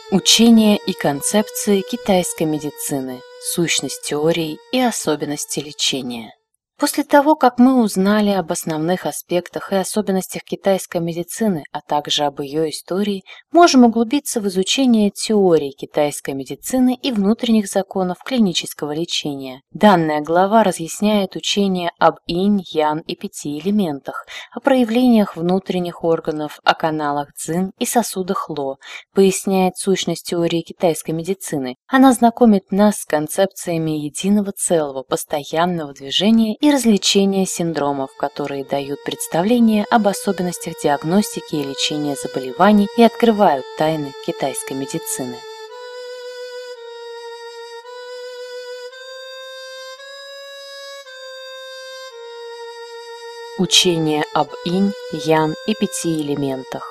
Учения и концепции китайской медицины, сущность теорий и особенности лечения. После того, как мы узнали об основных аспектах и особенностях китайской медицины, а также об ее истории, можем углубиться в изучение теорий китайской медицины и внутренних законов клинического лечения. Данная глава разъясняет учение об инь, ян и 5 элементах, о проявлениях внутренних органов, о каналах цзин и сосудах ло, поясняет сущность теории китайской медицины. Она знакомит нас с концепциями единого целого, постоянного движения и различения синдромов, которые дают представление об особенностях диагностики и лечения заболеваний и открывают тайны китайской медицины. Учение об инь, ян и 5 элементах.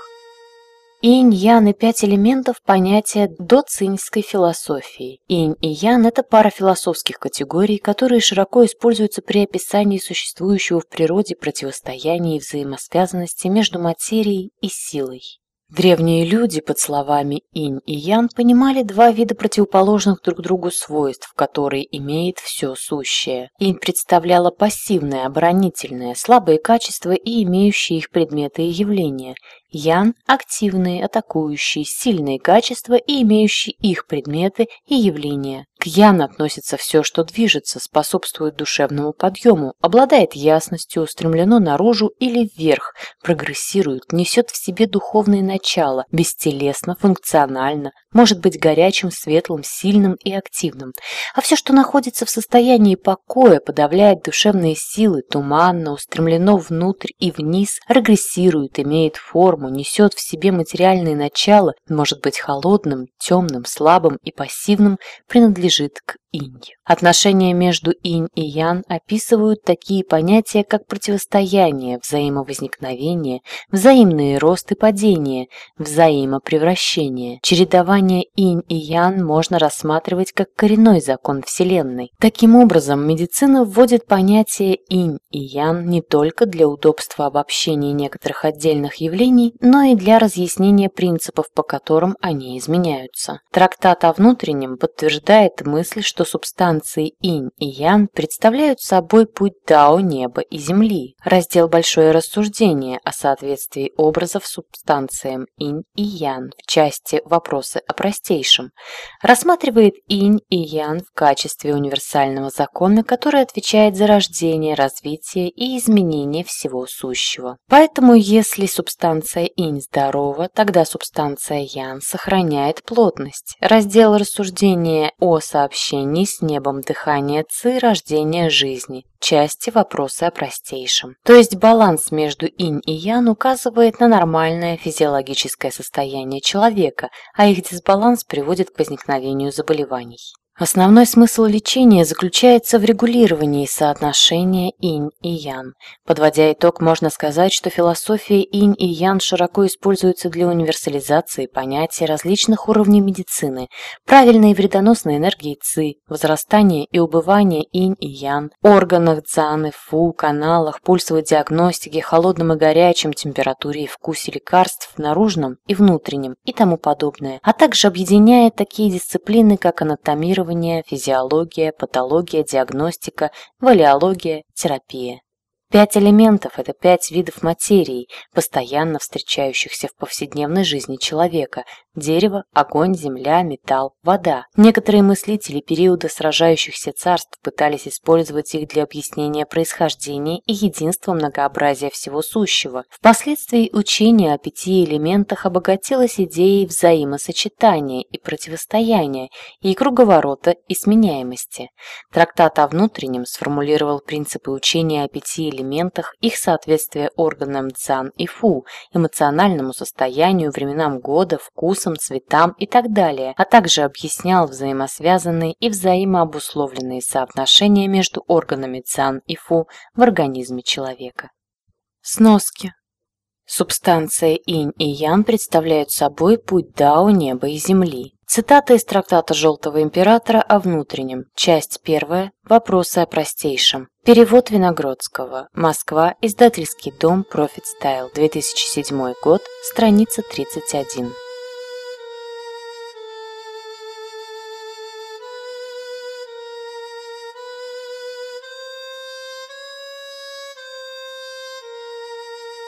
Инь, ян и 5 элементов – понятия доциньской философии. Инь и ян – это пара философских категорий, которые широко используются при описании существующего в природе противостояния и взаимосвязанности между материей и силой. Древние люди под словами инь и ян понимали два вида противоположных друг другу свойств, которые имеет все сущее. Инь представляла пассивное, оборонительное, слабые качества и имеющие их предметы и явления. Ян – активные, атакующие, сильные качества и имеющие их предметы и явления. К ян относится все, что движется, способствует душевному подъему, обладает ясностью, устремлено наружу или вверх, прогрессирует, несет в себе духовные начала, бестелесно, функционально, может быть горячим, светлым, сильным и активным. А все, что находится в состоянии покоя, подавляет душевные силы, туманно, устремлено внутрь и вниз, регрессирует, имеет форму, несет в себе материальные начала, может быть холодным, темным, слабым и пассивным, принадлежит к инь. Отношения между инь и ян описывают такие понятия, как противостояние, взаимовозникновение, взаимный рост и падение, взаимопревращение. Чередование инь и ян можно рассматривать как коренной закон Вселенной. Таким образом, медицина вводит понятие инь и ян не только для удобства обобщения некоторых отдельных явлений, но и для разъяснения принципов, по которым они изменяются. Трактат о внутреннем подтверждает мысль, что субстанции инь и ян представляют собой путь дао неба и земли. Раздел «Большое рассуждение» о соответствии образов субстанциям инь и ян в части «Вопросы о простейшем» рассматривает инь и ян в качестве универсального закона, который отвечает за рождение, развитие и изменение всего сущего. Поэтому, если субстанция инь здорова, тогда субстанция ян сохраняет плотность. Раздел рассуждения о сообщении с небом дыхания ци, рождения жизни, части «Вопросы о простейшем». То есть баланс между инь и ян указывает на нормальное физиологическое состояние человека, а их дисбаланс приводит к возникновению заболеваний. Основной смысл лечения заключается в регулировании соотношения инь и ян. Подводя итог, можно сказать, что философия инь и ян широко используется для универсализации понятий различных уровней медицины, правильной и вредоносной энергии ци, возрастания и убывания инь и ян, органах цзан и фу, каналах, пульсовой диагностике, холодном и горячем, температуре и вкусе лекарств, наружном и внутреннем и тому подобное, а также объединяет такие дисциплины, как анатомирование, физиология, патология, диагностика, валеология, терапия. 5 элементов – это 5 видов материи, постоянно встречающихся в повседневной жизни человека – дерево, огонь, земля, металл, вода. Некоторые мыслители периода сражающихся царств пытались использовать их для объяснения происхождения и единства многообразия всего сущего. Впоследствии учение о 5 элементах обогатилось идеей взаимосочетания и противостояния, и круговорота и сменяемости. Трактат о внутреннем сформулировал принципы учения о 5 элементах, их соответствие органам цзан и фу, эмоциональному состоянию, временам года, вкусам, цветам и так далее, а также объяснял взаимосвязанные и взаимообусловленные соотношения между органами цзан и фу в организме человека. Сноски. Субстанция инь и ян представляют собой путь дао неба и земли. Цитата из трактата Желтого императора о внутреннем. Часть 1. Вопросы о простейшем. Перевод Виногродского. Москва. Издательский дом Profit Style. 2007 год. Страница 31.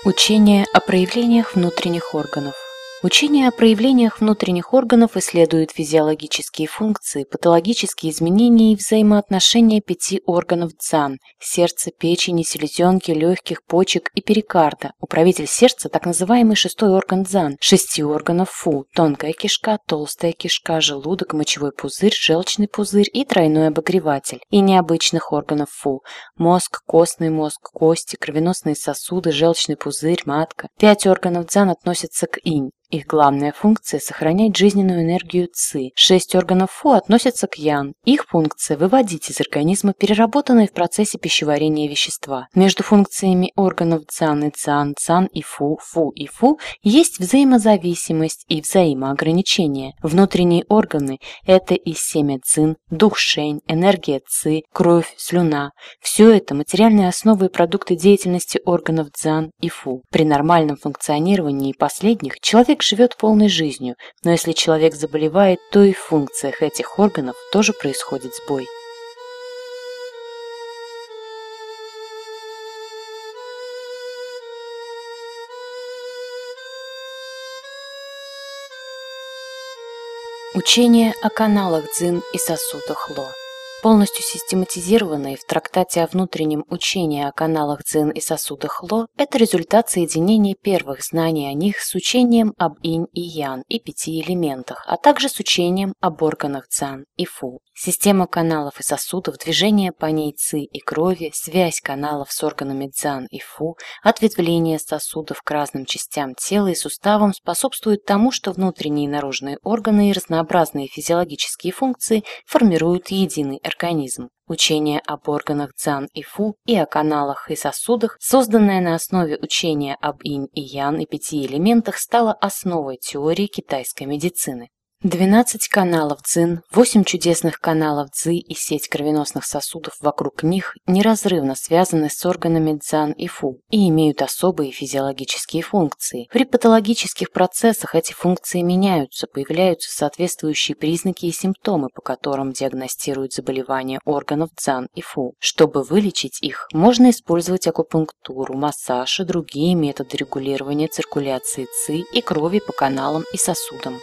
Учение о проявлениях внутренних органов. Учение о проявлениях внутренних органов исследует физиологические функции, патологические изменения и взаимоотношения 5 органов дзан – сердца, печени, селезенки, легких, почек и перикарда. Управитель сердца – так называемый 6-й орган дзан, 6 органов фу – тонкая кишка, толстая кишка, желудок, мочевой пузырь, желчный пузырь и тройной обогреватель, и необычных органов фу – мозг, костный мозг, кости, кровеносные сосуды, желчный пузырь, матка. 5 органов дзан относятся к инь. Их главная функция – сохранять жизненную энергию ци. 6 органов фу относятся к ян. Их функция – выводить из организма переработанные в процессе пищеварения вещества. Между функциями органов дзан и цан, цан и фу и фу есть взаимозависимость и взаимоограничение. Внутренние органы – это и семя цин, дух шэнь, энергия ци, кровь, слюна. Все это – материальные основы и продукты деятельности органов дзан и фу. При нормальном функционировании последних человек живет полной жизнью, но если человек заболевает, то и в функциях этих органов тоже происходит сбой. Учение о каналах дзин и сосудах ло. Полностью систематизированные в трактате о внутреннем учении о каналах дзин и сосудах ло – это результат соединения первых знаний о них с учением об инь и ян и 5 элементах, а также с учением об органах дзан и фу. Система каналов и сосудов, движение по ней ци и крови, связь каналов с органами дзан и фу, ответвление сосудов к разным частям тела и суставам способствует тому, что внутренние и наружные органы и разнообразные физиологические функции формируют единый организм. Учение об органах дзан и фу и о каналах и сосудах, созданное на основе учения об инь и ян и 5 элементах, стало основой теории китайской медицины. 12 каналов дзин, 8 чудесных каналов цзы и сеть кровеносных сосудов вокруг них неразрывно связаны с органами дзан и фу и имеют особые физиологические функции. При патологических процессах эти функции меняются, появляются соответствующие признаки и симптомы, по которым диагностируют заболевания органов дзан и фу. Чтобы вылечить их, можно использовать акупунктуру, массаж и другие методы регулирования циркуляции ци и крови по каналам и сосудам.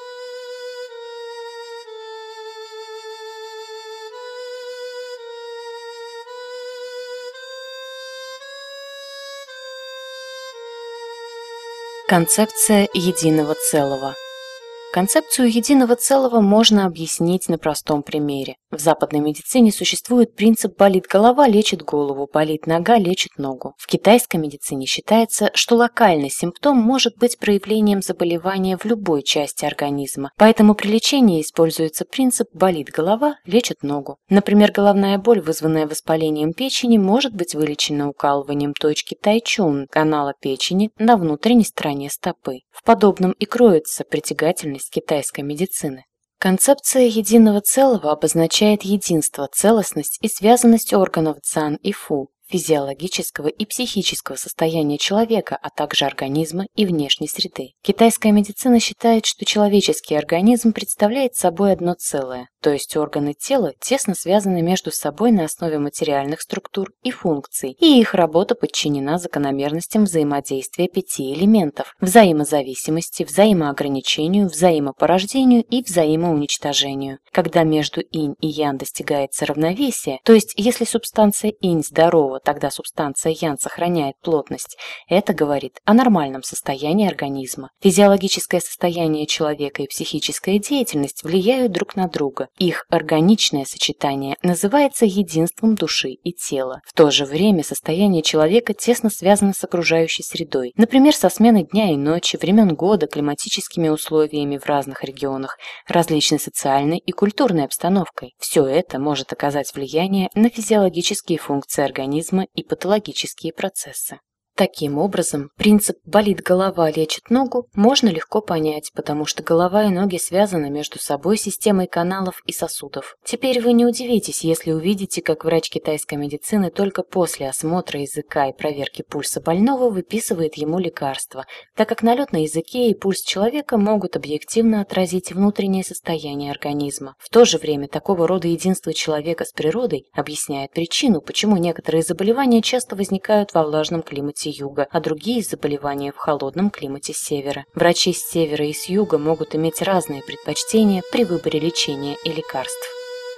Концепция единого целого. Концепцию единого целого можно объяснить на простом примере. В западной медицине существует принцип «болит голова, лечит голову, болит нога, лечит ногу». В китайской медицине считается, что локальный симптом может быть проявлением заболевания в любой части организма, поэтому при лечении используется принцип «болит голова, лечит ногу». Например, головная боль, вызванная воспалением печени, может быть вылечена укалыванием точки тайчун, канала печени, на внутренней стороне стопы. В подобном и кроется притягательность китайской медицины. Концепция единого целого обозначает единство, целостность и связанность органов дзан и фу, физиологического и психического состояния человека, а также организма и внешней среды. Китайская медицина считает, что человеческий организм представляет собой одно целое, то есть органы тела тесно связаны между собой на основе материальных структур и функций, и их работа подчинена закономерностям взаимодействия 5 элементов – взаимозависимости, взаимоограничению, взаимопорождению и взаимоуничтожению. Когда между инь и ян достигается равновесие, то есть если субстанция инь здорова, тогда субстанция ян сохраняет плотность, это говорит о нормальном состоянии организма. Физиологическое состояние человека и психическая деятельность влияют друг на друга. Их органичное сочетание называется единством души и тела. В то же время состояние человека тесно связано с окружающей средой, например, со сменой дня и ночи, времен года, климатическими условиями в разных регионах, различной социальной и культурной обстановкой. Все это может оказать влияние на физиологические функции организма и патологические процессы. Таким образом, принцип «болит голова, лечит ногу» можно легко понять, потому что голова и ноги связаны между собой системой каналов и сосудов. Теперь вы не удивитесь, если увидите, как врач китайской медицины только после осмотра языка и проверки пульса больного выписывает ему лекарства, так как налет на языке и пульс человека могут объективно отразить внутреннее состояние организма. В то же время такого рода единство человека с природой объясняет причину, почему некоторые заболевания часто возникают во влажном климате климате юга, а другие заболевания в холодном климате севера. Врачи с севера и с юга могут иметь разные предпочтения при выборе лечения и лекарств.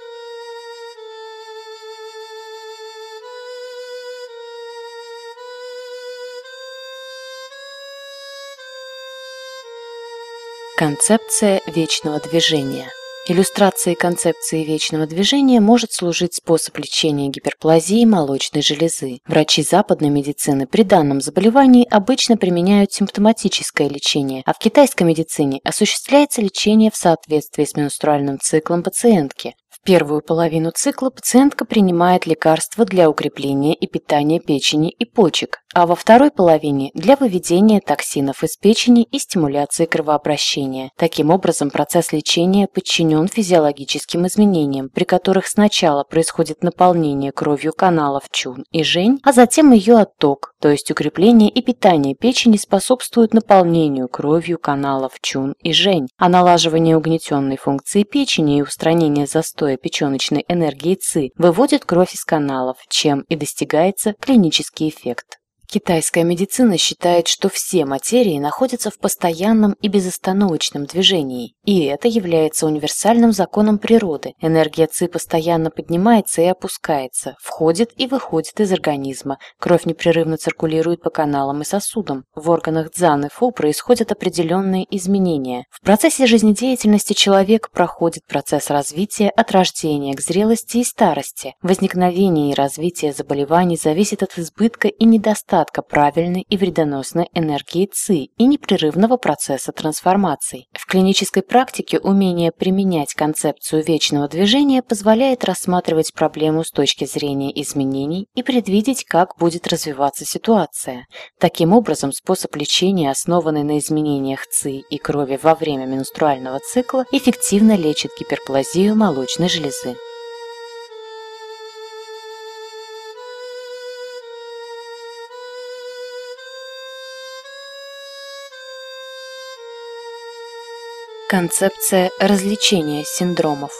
Концепция вечного движения. Иллюстрацией концепции вечного движения может служить способ лечения гиперплазии молочной железы. Врачи западной медицины при данном заболевании обычно применяют симптоматическое лечение, а в китайской медицине осуществляется лечение в соответствии с менструальным циклом пациентки. В первую половину цикла пациентка принимает лекарства для укрепления и питания печени и почек, а во второй половине – для выведения токсинов из печени и стимуляции кровообращения. Таким образом, процесс лечения подчинен физиологическим изменениям, при которых сначала происходит наполнение кровью каналов Чун и Жень, а затем ее отток, то есть укрепление и питание печени способствуют наполнению кровью каналов Чун и Жень, а налаживание угнетенной функции печени и устранение застоя печеночной энергии ЦИ выводит кровь из каналов, чем и достигается клинический эффект. Китайская медицина считает, что все материи находятся в постоянном и безостановочном движении, и это является универсальным законом природы. Энергия ЦИ постоянно поднимается и опускается, входит и выходит из организма, кровь непрерывно циркулирует по каналам и сосудам. В органах Цзан и Фу происходят определенные изменения. В процессе жизнедеятельности человек проходит процесс развития от рождения к зрелости и старости. Возникновение и развитие заболеваний зависит от избытка и недостатка правильной и вредоносной энергии ЦИ и непрерывного процесса трансформаций. В клинической практике умение применять концепцию вечного движения позволяет рассматривать проблему с точки зрения изменений и предвидеть, как будет развиваться ситуация. Таким образом, способ лечения, основанный на изменениях ЦИ и крови во время менструального цикла, эффективно лечит гиперплазию молочной железы. Концепция различения синдромов.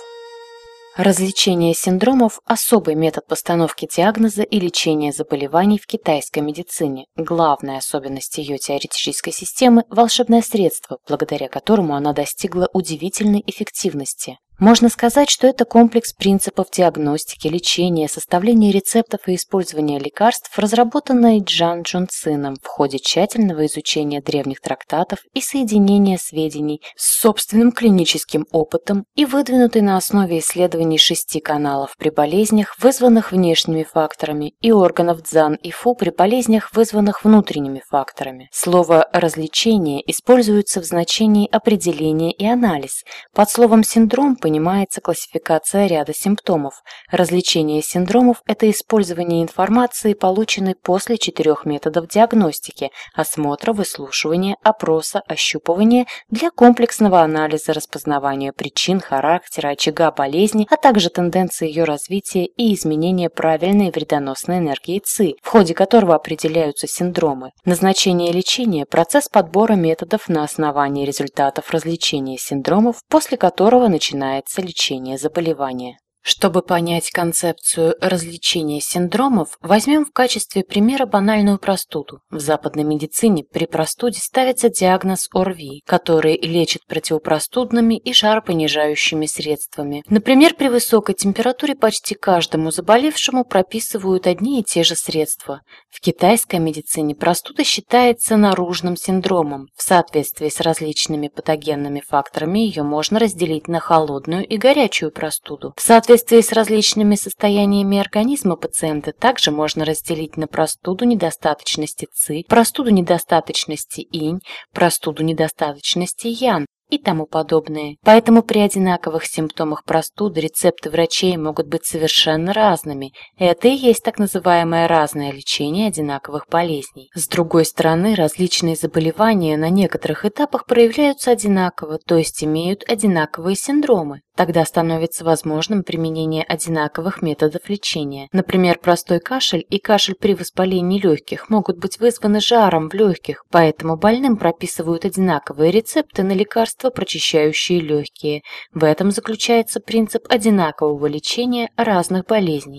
Различение синдромов – особый метод постановки диагноза и лечения заболеваний в китайской медицине. Главная особенность ее теоретической системы – волшебное средство, благодаря которому она достигла удивительной эффективности. Можно сказать, что это комплекс принципов диагностики, лечения, составления рецептов и использования лекарств, разработанный Джан Чжунцином в ходе тщательного изучения древних трактатов и соединения сведений с собственным клиническим опытом и выдвинутый на основе исследований 6 каналов при болезнях, вызванных внешними факторами, и органов Цзан и Фу при болезнях, вызванных внутренними факторами. Слово «различение» используется в значении определения и анализ. Под словом «синдром» понимается классификация ряда симптомов. Различение синдромов – это использование информации, полученной после 4 методов диагностики – осмотра, выслушивания, опроса, ощупывания для комплексного анализа распознавания причин, характера, очага болезни, а также тенденции ее развития и изменения правильной и вредоносной энергии ЦИ, в ходе которого определяются синдромы. Назначение лечения – процесс подбора методов на основании результатов различения синдромов, после которого начинается лечение заболевания. Чтобы понять концепцию различения синдромов, возьмем в качестве примера банальную простуду. В западной медицине при простуде ставится диагноз ОРВИ, который лечит противопростудными и жаропонижающими средствами. Например, при высокой температуре почти каждому заболевшему прописывают одни и те же средства. В китайской медицине простуда считается наружным синдромом. В соответствии с различными патогенными факторами ее можно разделить на холодную и горячую простуду. В соответствии с различными состояниями организма пациента также можно разделить на простуду недостаточности ЦИ, простуду недостаточности инь, простуду недостаточности ян и тому подобное. Поэтому при одинаковых симптомах простуды рецепты врачей могут быть совершенно разными. Это и есть так называемое разное лечение одинаковых болезней. С другой стороны, различные заболевания на некоторых этапах проявляются одинаково, то есть имеют одинаковые синдромы. Тогда становится возможным применение одинаковых методов лечения. Например, простой кашель и кашель при воспалении легких могут быть вызваны жаром в легких, поэтому больным прописывают одинаковые рецепты на лекарства, прочищающие легкие. В этом заключается принцип одинакового лечения разных болезней.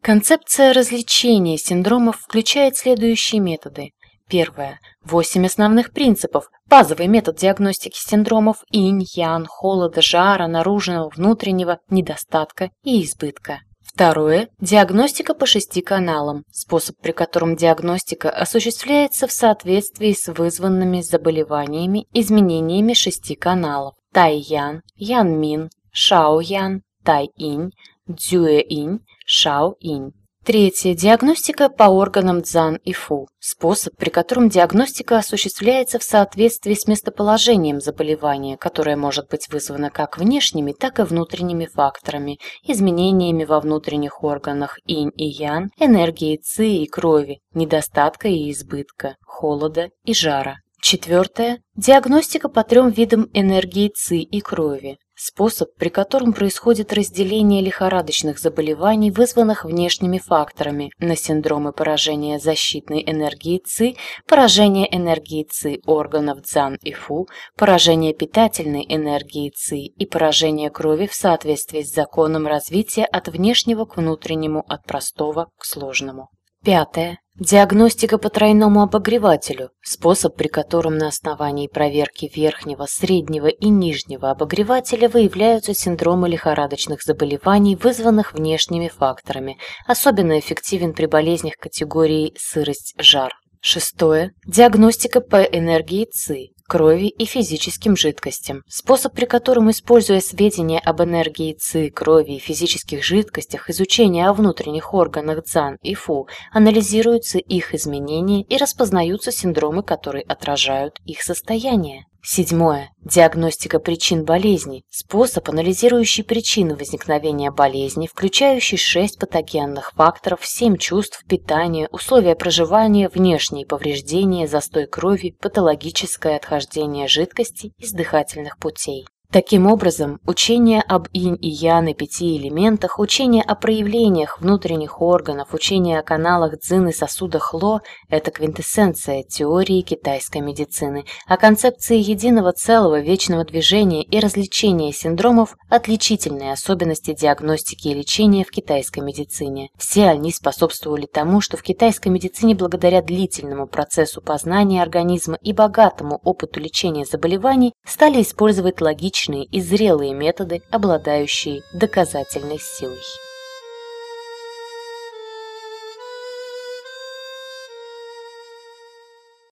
Концепция различения синдромов включает следующие методы. Первое. 8 основных принципов. Базовый метод диагностики синдромов инь, ян, холода, жара, наружного, внутреннего, недостатка и избытка. Второе. Диагностика по 6 каналам. Способ, при котором диагностика осуществляется в соответствии с вызванными заболеваниями изменениями 6 каналов. Тай-ян, ян-мин, шао-ян, тай-инь, дзюэ-инь, шао-инь. Третье. Диагностика по органам цзан и фу. Способ, при котором диагностика осуществляется в соответствии с местоположением заболевания, которое может быть вызвано как внешними, так и внутренними факторами, изменениями во внутренних органах инь и ян, энергии ци и крови, недостатка и избытка, холода и жара. Четвертое. Диагностика по 3 видам энергии ци и крови. Способ, при котором происходит разделение лихорадочных заболеваний, вызванных внешними факторами, на синдромы поражения защитной энергии ЦИ, поражение энергии ЦИ органов цзан и фу, поражение питательной энергии ЦИ и поражение крови в соответствии с законом развития от внешнего к внутреннему, от простого к сложному. Пятое. Диагностика по тройному обогревателю. Способ, при котором на основании проверки верхнего, среднего и нижнего обогревателя выявляются синдромы лихорадочных заболеваний, вызванных внешними факторами. Особенно эффективен при болезнях категории сырость-жар. Шестое. Диагностика по энергии ЦИ, крови и физическим жидкостям. Способ, при котором, используя сведения об энергии ЦИ, крови и физических жидкостях, изучение о внутренних органах цзан и фу, анализируются их изменения и распознаются синдромы, которые отражают их состояние. Седьмое. Диагностика причин болезней. Способ, анализирующий причины возникновения болезни, включающий 6 патогенных факторов, 7 чувств, питание, условия проживания, внешние повреждения, застой крови, патологическое отхождение жидкости из дыхательных путей. Таким образом, учение об инь и ян и 5 элементах, учение о проявлениях внутренних органов, учение о каналах цзин и сосудах ло – это квинтэссенция теории китайской медицины, а концепции единого целого, вечного движения и различения синдромов – отличительные особенности диагностики и лечения в китайской медицине. Все они способствовали тому, что в китайской медицине благодаря длительному процессу познания организма и богатому опыту лечения заболеваний стали использовать логичные и зрелые методы, обладающие доказательной силой.